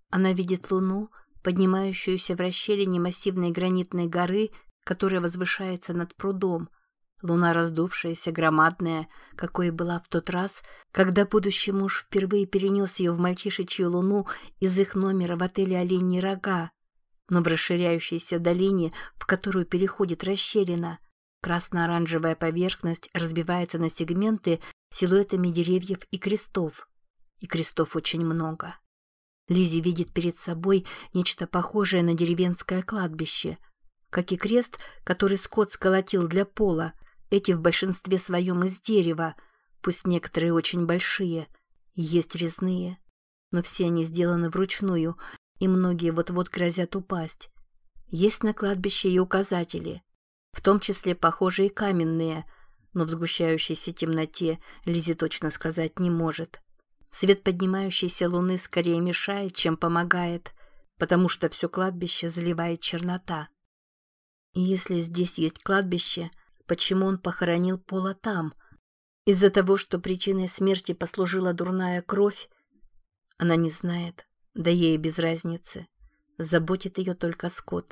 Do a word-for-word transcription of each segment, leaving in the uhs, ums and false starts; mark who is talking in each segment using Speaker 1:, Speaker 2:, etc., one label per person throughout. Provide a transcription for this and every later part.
Speaker 1: Она видит луну, поднимающуюся в расщелине массивной гранитной горы, которая возвышается над прудом. Луна раздувшаяся, громадная, какой и была в тот раз, когда будущий муж впервые перенес ее в мальчишечью луну из их номера в отеле «Оленьи рога». Но в расширяющейся долине, в которую переходит расщелина, красно-оранжевая поверхность разбивается на сегменты силуэтами деревьев и крестов. И крестов очень много. Лиззи видит перед собой нечто похожее на деревенское кладбище. Как и крест, который Скотт сколотил для пола, эти в большинстве своем из дерева, пусть некоторые очень большие, есть резные. Но все они сделаны вручную, и многие вот-вот грозят упасть. Есть на кладбище и указатели, в том числе похожие каменные, но в сгущающейся темноте Лиззи точно сказать не может. Свет поднимающейся луны скорее мешает, чем помогает, потому что все кладбище заливает чернота. И если здесь есть кладбище, почему он похоронил Пола там? Из-за того, что причиной смерти послужила дурная кровь? Она не знает, да ей без разницы. Заботит ее только Скотт.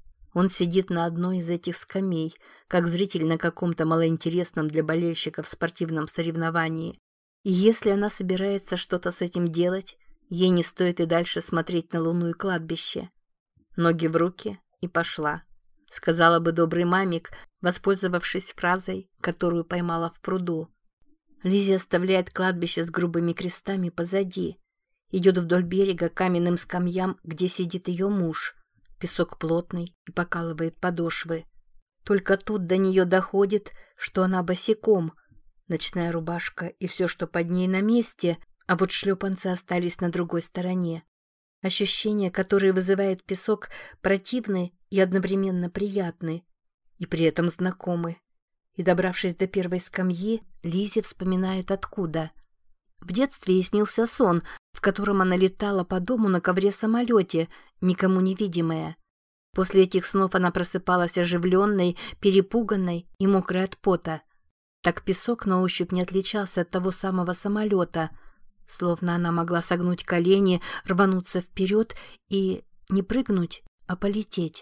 Speaker 1: Он сидит на одной из этих скамей, как зритель на каком-то малоинтересном для болельщиков спортивном соревновании. И если она собирается что-то с этим делать, ей не стоит и дальше смотреть на луну и кладбище. Ноги в руки и пошла, сказала бы добрый мамик, воспользовавшись фразой, которую поймала в пруду. Лиззи оставляет кладбище с грубыми крестами позади. Идет вдоль берега к каменным скамьям, где сидит ее муж. Песок плотный и покалывает подошвы. Только тут до нее доходит, что она босиком. Ночная рубашка и все, что под ней, на месте, а вот шлепанцы остались на другой стороне. Ощущения, которые вызывает песок, противны и одновременно приятны, и при этом знакомы. И, добравшись до первой скамьи, Лиззи вспоминает откуда. В детстве ей снился сон, в котором она летала по дому на ковре-самолете, никому невидимая. После этих снов она просыпалась оживленной, перепуганной и мокрой от пота. Так песок на ощупь не отличался от того самого самолета, словно она могла согнуть колени, рвануться вперед и не прыгнуть, а полететь.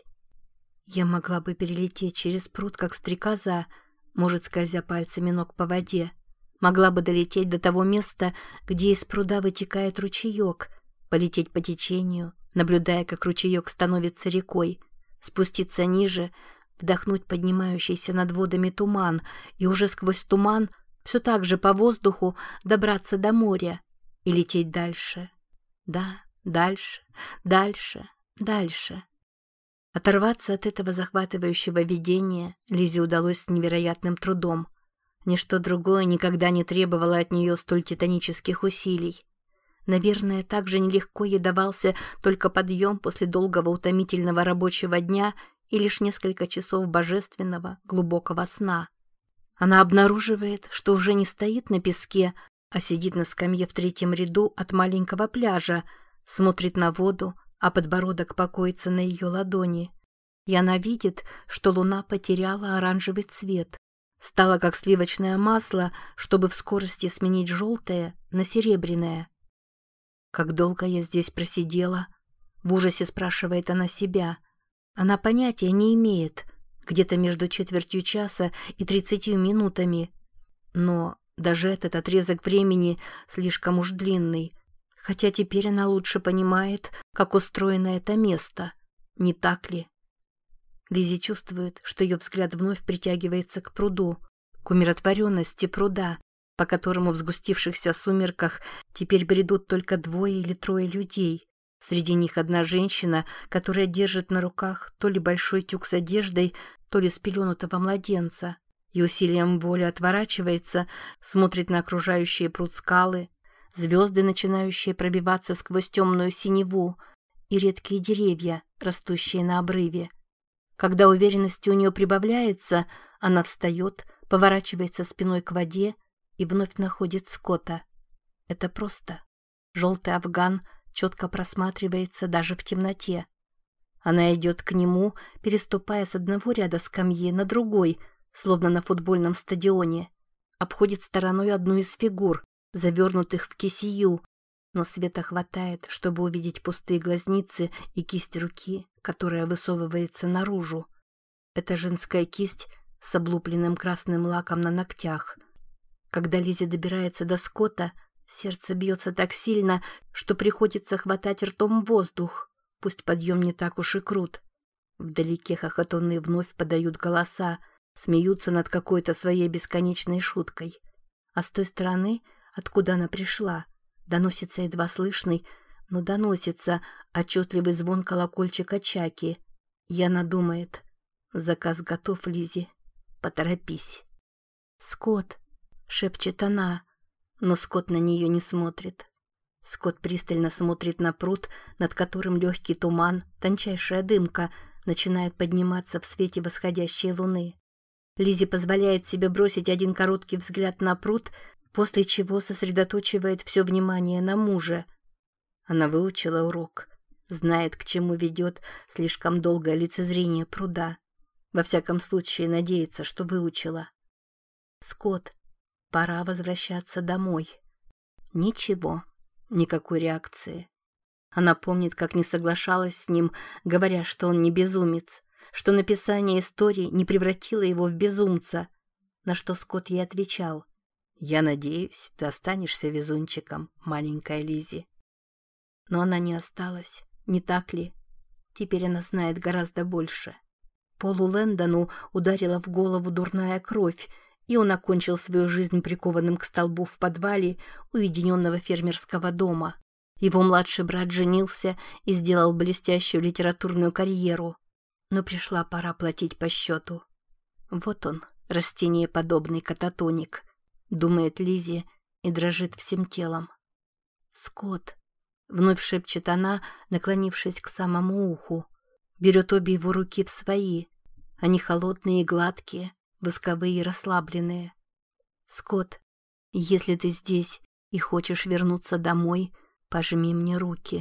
Speaker 1: Я могла бы перелететь через пруд, как стрекоза, может, скользя пальцами ног по воде. Могла бы долететь до того места, где из пруда вытекает ручеек, полететь по течению, наблюдая, как ручеек становится рекой, спуститься ниже, вдохнуть поднимающийся над водами туман и уже сквозь туман все так же по воздуху добраться до моря и лететь дальше. Да, дальше, дальше, дальше. Оторваться от этого захватывающего видения Лиззе удалось с невероятным трудом. Ничто другое никогда не требовало от нее столь титанических усилий. Наверное, так же нелегко ей давался только подъем после долгого утомительного рабочего дня и лишь несколько часов божественного глубокого сна. Она обнаруживает, что уже не стоит на песке, а сидит на скамье в третьем ряду от маленького пляжа, смотрит на воду, а подбородок покоится на ее ладони. И она видит, что луна потеряла оранжевый цвет, стала как сливочное масло, чтобы в скорости сменить желтое на серебряное. «Как долго я здесь просидела?» — в ужасе спрашивает она себя. Она понятия не имеет, где-то между четвертью часа и тридцатью минутами. Но даже этот отрезок времени слишком уж длинный, хотя теперь она лучше понимает, как устроено это место. Не так ли? Лиззи чувствует, что ее взгляд вновь притягивается к пруду, к умиротворенности пруда, по которому в сгустившихся сумерках теперь бредут только двое или трое людей. Среди них одна женщина, которая держит на руках то ли большой тюк с одеждой, то ли спеленутого младенца, и усилием воли отворачивается, смотрит на окружающие пруд скалы, звезды, начинающие пробиваться сквозь темную синеву, и редкие деревья, растущие на обрыве. Когда уверенности у нее прибавляется, она встает, поворачивается спиной к воде и вновь находит Скотта. Это просто. Желтый афган четко просматривается даже в темноте. Она идет к нему, переступая с одного ряда скамьи на другой, словно на футбольном стадионе. Обходит стороной одну из фигур, завернутых в кисию, но света хватает, чтобы увидеть пустые глазницы и кисть руки, которая высовывается наружу. Это женская кисть с облупленным красным лаком на ногтях. Когда Лиззи добирается до Скотта, сердце бьется так сильно, что приходится хватать ртом воздух, пусть подъем не так уж и крут. Вдалеке хохотуны вновь подают голоса, смеются над какой-то своей бесконечной шуткой. А с той стороны, откуда она пришла, доносится едва слышный, но доносится отчетливый звон колокольчика Чаки. Яна думает: заказ готов, Лиззи, поторопись. «Скотт!» — шепчет она, но Скотт на нее не смотрит. Скотт пристально смотрит на пруд, над которым легкий туман, тончайшая дымка, начинает подниматься в свете восходящей луны. Лиззи позволяет себе бросить один короткий взгляд на пруд, после чего сосредоточивает все внимание на муже. Она выучила урок, знает, к чему ведет слишком долгое лицезрение пруда. Во всяком случае, надеется, что выучила. «Скотт, пора возвращаться домой». Ничего, никакой реакции. Она помнит, как не соглашалась с ним, говоря, что он не безумец, что написание истории не превратило его в безумца, на что Скотт ей отвечал: «Я надеюсь, ты останешься везунчиком, маленькая Лиззи». Но она не осталась, не так ли? Теперь она знает гораздо больше. Полу Лэндону ударила в голову дурная кровь, и он окончил свою жизнь прикованным к столбу в подвале уединенного фермерского дома. Его младший брат женился и сделал блестящую литературную карьеру. Но пришла пора платить по счету. Вот он, растениеподобный кататоник, думает Лиззи и дрожит всем телом. «Скотт», — вновь шепчет она, наклонившись к самому уху. Берет обе его руки в свои. Они холодные и гладкие, восковые и расслабленные. «Скотт, если ты здесь и хочешь вернуться домой, пожми мне руки».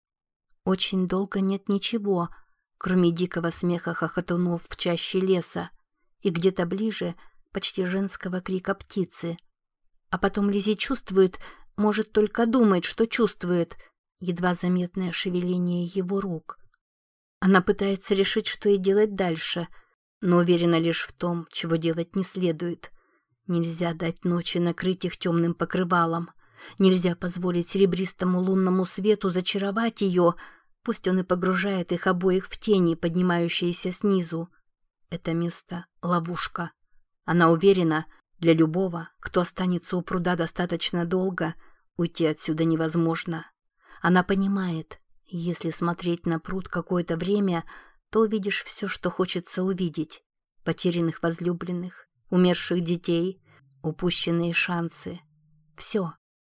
Speaker 1: Очень долго нет ничего, кроме дикого смеха хохотунов в чаще леса и где-то ближе почти женского крика птицы. А потом Лиззи чувствует, может, только думает, что чувствует, едва заметное шевеление его рук. Она пытается решить, что ей делать дальше, но уверена лишь в том, чего делать не следует. Нельзя дать ночи накрыть их темным покрывалом. Нельзя позволить серебристому лунному свету зачаровать ее, пусть он и погружает их обоих в тени, поднимающиеся снизу. Это место — ловушка. Она уверена, для любого, кто останется у пруда достаточно долго, уйти отсюда невозможно. Она понимает, если смотреть на пруд какое-то время, то увидишь все, что хочется увидеть: потерянных возлюбленных, умерших детей, упущенные шансы. Все.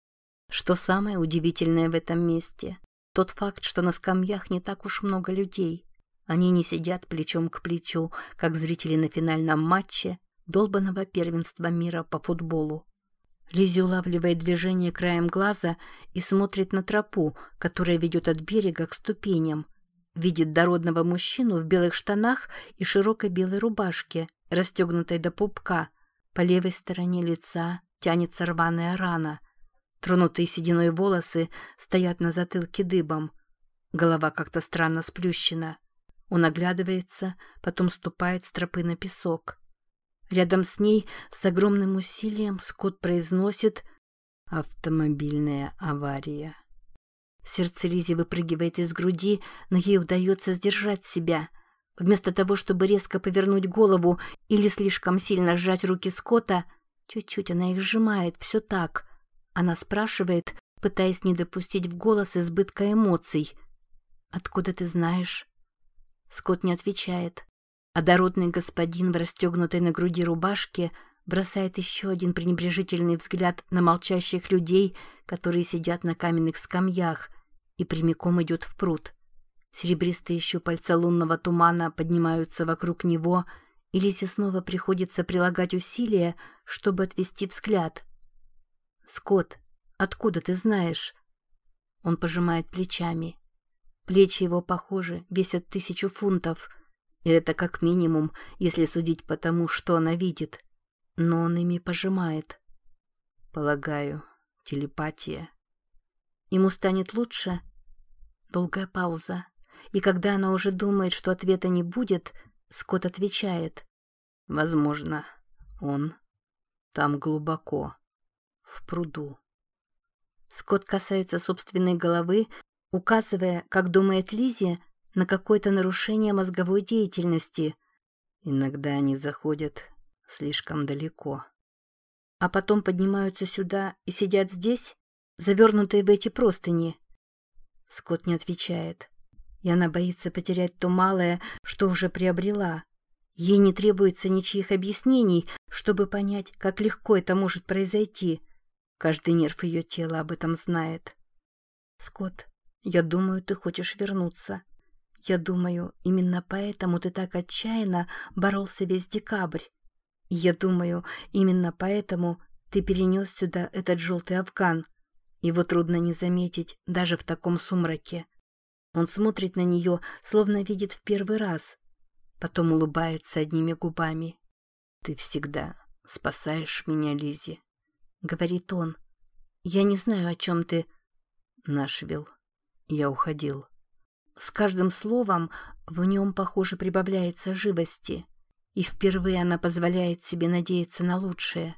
Speaker 1: Что самое удивительное в этом месте — тот факт, что на скамьях не так уж много людей. Они не сидят плечом к плечу, как зрители на финальном матче долбанного первенства мира по футболу. Лиззи улавливает движение краем глаза и смотрит на тропу, которая ведет от берега к ступеням. Видит дородного мужчину в белых штанах и широкой белой рубашке, расстегнутой до пупка. По левой стороне лица тянется рваная рана. Тронутые сединой волосы стоят на затылке дыбом. Голова как-то странно сплющена. Он оглядывается, потом ступает с тропы на песок. Рядом с ней с огромным усилием Скотт произносит: «Автомобильная авария». Сердце Лиззи выпрыгивает из груди, но ей удается сдержать себя. Вместо того, чтобы резко повернуть голову или слишком сильно сжать руки Скотта, чуть-чуть она их сжимает, все так. Она спрашивает, пытаясь не допустить в голос избытка эмоций: «Откуда ты знаешь?» Скотт не отвечает. А дородный господин в расстегнутой на груди рубашке бросает еще один пренебрежительный взгляд на молчащих людей, которые сидят на каменных скамьях, и прямиком идет в пруд. Серебристые щупальца лунного тумана поднимаются вокруг него, и Лиззи снова приходится прилагать усилия, чтобы отвести взгляд. «Скотт, откуда ты знаешь?» Он пожимает плечами. Плечи его, похоже, весят тысячу фунтов. И это как минимум, если судить по тому, что она видит. Но он ими пожимает. Полагаю, телепатия. Ему станет лучше? Долгая пауза. И когда она уже думает, что ответа не будет, Скотт отвечает. Возможно, он там глубоко, в пруду. Скотт касается собственной головы, указывая, как думает Лиззи, на какое-то нарушение мозговой деятельности. Иногда они заходят слишком далеко. А потом поднимаются сюда и сидят здесь, завернутые в эти простыни. Скотт не отвечает. И она боится потерять то малое, что уже приобрела. Ей не требуется ничьих объяснений, чтобы понять, как легко это может произойти. Каждый нерв ее тела об этом знает. «Скотт, я думаю, ты хочешь вернуться. Я думаю, именно поэтому ты так отчаянно боролся весь декабрь. И я думаю, именно поэтому ты перенес сюда этот желтый афган. Его трудно не заметить даже в таком сумраке». Он смотрит на нее, словно видит в первый раз. Потом улыбается одними губами. «Ты всегда спасаешь меня, Лиззи», — говорит он. «Я не знаю, о чем ты...» «Нашвилл. Я уходил». С каждым словом в нем, похоже, прибавляется живости. И впервые она позволяет себе надеяться на лучшее.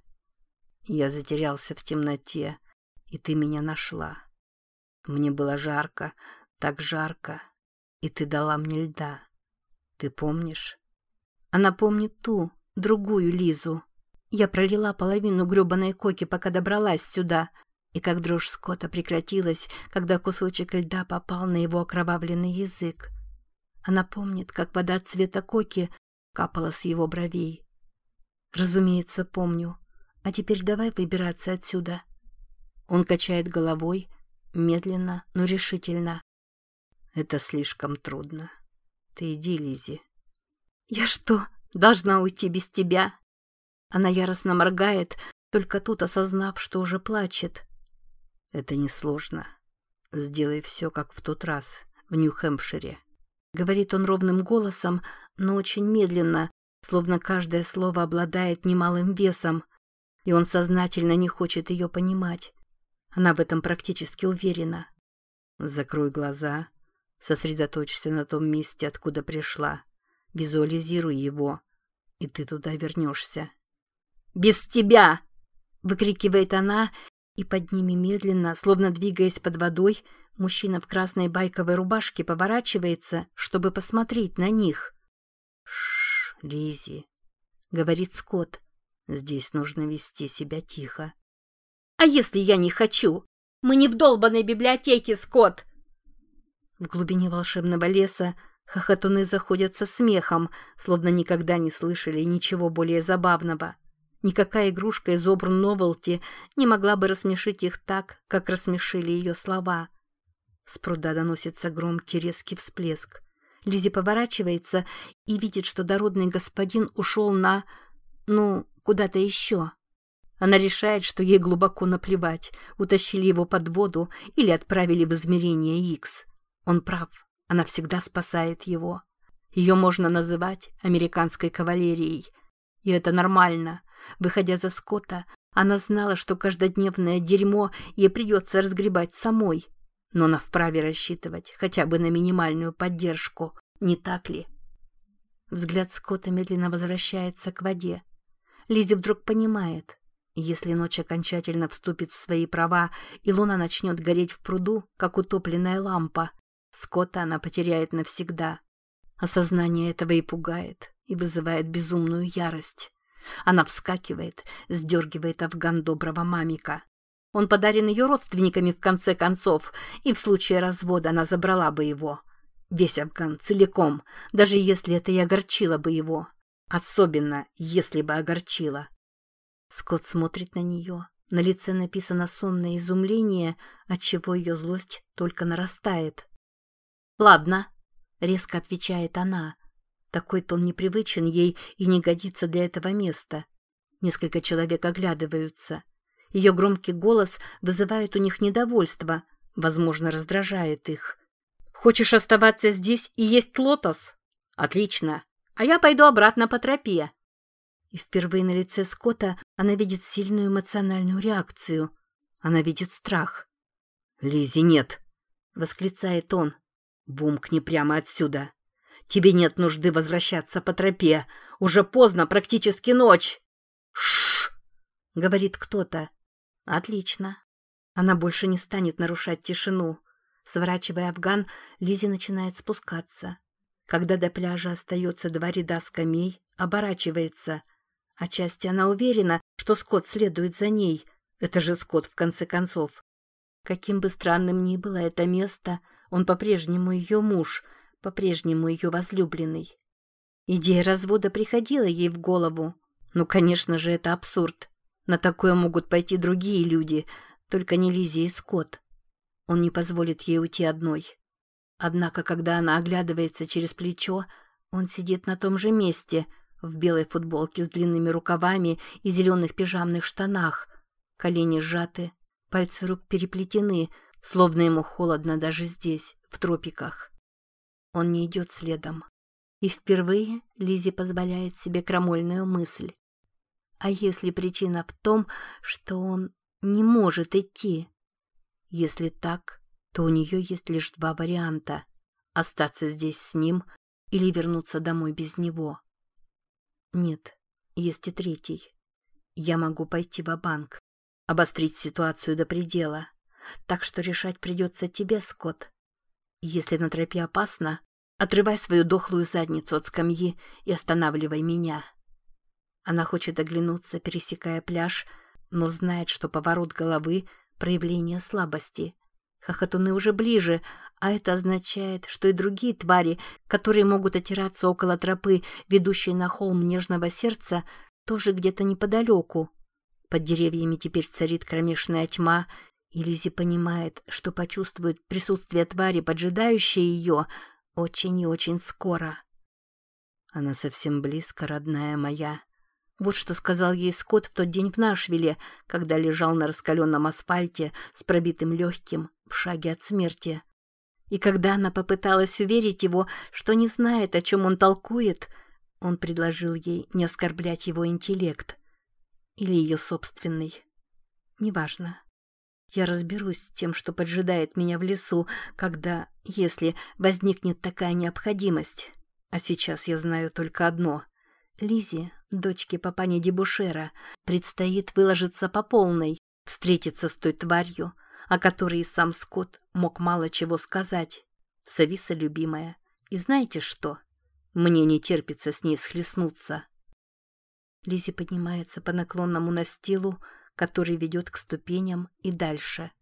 Speaker 1: «Я затерялся в темноте, и ты меня нашла. Мне было жарко, так жарко, и ты дала мне льда. Ты помнишь?» Она помнит ту, другую Лизу. Я пролила половину гребаной коки, пока добралась сюда, и как дрожь Скотта прекратилась, когда кусочек льда попал на его окровавленный язык. Она помнит, как вода цвета коки капала с его бровей. «Разумеется, помню. А теперь давай выбираться отсюда». Он качает головой, медленно, но решительно. «Это слишком трудно. Ты иди, Лиззи». «Я что, должна уйти без тебя?» Она яростно моргает, только тут осознав, что уже плачет. «Это несложно. Сделай все, как в тот раз, в Нью-Хэмпшире», — говорит он ровным голосом, но очень медленно, словно каждое слово обладает немалым весом, и он сознательно не хочет ее понимать. Она в этом практически уверена. «Закрой глаза. Сосредоточься на том месте, откуда пришла. Визуализируй его, и ты туда вернешься». «Без тебя!» — выкрикивает она, и под ними медленно, словно двигаясь под водой, мужчина в красной байковой рубашке поворачивается, чтобы посмотреть на них. «Шш, Лиззи», — говорит Скотт, — «здесь нужно вести себя тихо». «А если я не хочу? Мы не в долбанной библиотеке, Скотт!» В глубине волшебного леса хохотуны заходятся смехом, словно никогда не слышали ничего более забавного. Никакая игрушка из Обрун Новелти не могла бы рассмешить их так, как рассмешили ее слова. С пруда доносится громкий резкий всплеск. Лиззи поворачивается и видит, что дородный господин ушел на... ну, куда-то еще. Она решает, что ей глубоко наплевать, утащили его под воду или отправили в измерение Икс. Он прав, она всегда спасает его. Ее можно называть американской кавалерией. И это нормально. Выходя за Скотта, она знала, что каждодневное дерьмо ей придется разгребать самой. Но она вправе рассчитывать хотя бы на минимальную поддержку, не так ли? Взгляд Скотта медленно возвращается к воде. Лиззи вдруг понимает, если ночь окончательно вступит в свои права и луна начнет гореть в пруду, как утопленная лампа, Скотта она потеряет навсегда. Осознание этого и пугает, и вызывает безумную ярость. Она вскакивает, сдергивает афган доброго мамика. Он подарен ее родственниками в конце концов, и в случае развода она забрала бы его. Весь афган целиком, даже если это и огорчило бы его. Особенно, если бы огорчило. Скотт смотрит на нее. На лице написано сонное изумление, отчего ее злость только нарастает. «Ладно», — резко отвечает она. Такой тон непривычен ей и не годится для этого места. Несколько человек оглядываются. Ее громкий голос вызывает у них недовольство, возможно, раздражает их. «Хочешь оставаться здесь и есть лотос? Отлично, а я пойду обратно по тропе». И впервые на лице Скотта она видит сильную эмоциональную реакцию. Она видит страх.
Speaker 2: «Лиззи, нет!» — восклицает он. «Бумкни прямо отсюда. Тебе нет нужды возвращаться по тропе. Уже поздно, практически ночь!» «Шш!» — говорит кто-то. «Отлично. Она больше не станет нарушать тишину». Сворачивая афган, Лиззи начинает спускаться. Когда до пляжа остается два ряда скамей, оборачивается. Отчасти она уверена, что Скотт следует за ней. Это же Скотт, в конце концов. Каким бы странным ни было это место, он по-прежнему ее муж, по-прежнему ее возлюбленный. Идея развода приходила ей в голову. Ну, конечно же, это абсурд. На такое могут пойти другие люди, только не Лиззи и Скотт. Он не позволит ей уйти одной. Однако, когда она оглядывается через плечо, он сидит на том же месте, в белой футболке с длинными рукавами и зеленых пижамных штанах. Колени сжаты, пальцы рук переплетены, словно ему холодно даже здесь, в тропиках. Он не идет следом. И впервые Лиззи позволяет себе крамольную мысль. А если причина в том, что он не может идти? Если так, то у нее есть лишь два варианта: остаться здесь с ним или вернуться домой без него. Нет, есть и третий. Я могу пойти ва-банк, обострить ситуацию до предела. Так что решать придется тебе, Скотт. Если на тропе опасно, отрывай свою дохлую задницу от скамьи и останавливай меня. Она хочет оглянуться, пересекая пляж, но знает, что поворот головы — проявление слабости. Хохотуны уже ближе, а это означает, что и другие твари, которые могут отираться около тропы, ведущей на холм нежного сердца, тоже где-то неподалеку. Под деревьями теперь царит кромешная тьма, и Лиззи понимает, что почувствует присутствие твари, поджидающей ее, очень и очень скоро. «Она совсем близко, родная моя». Вот что сказал ей Скотт в тот день в Нашвилле, когда лежал на раскаленном асфальте с пробитым легким в шаге от смерти. И когда она попыталась уверить его, что не знает, о чем он толкует, он предложил ей не оскорблять его интеллект. Или ее собственный. Неважно. Я разберусь с тем, что поджидает меня в лесу, когда, если возникнет такая необходимость. А сейчас я знаю только одно. Лиззи, дочке папани Дебушера, предстоит выложиться по полной, встретиться с той тварью, о которой и сам Скотт мог мало чего сказать. Сависа, любимая, и знаете что? Мне не терпится с ней схлестнуться. Лиззи поднимается по наклонному настилу, который ведет к ступеням и дальше.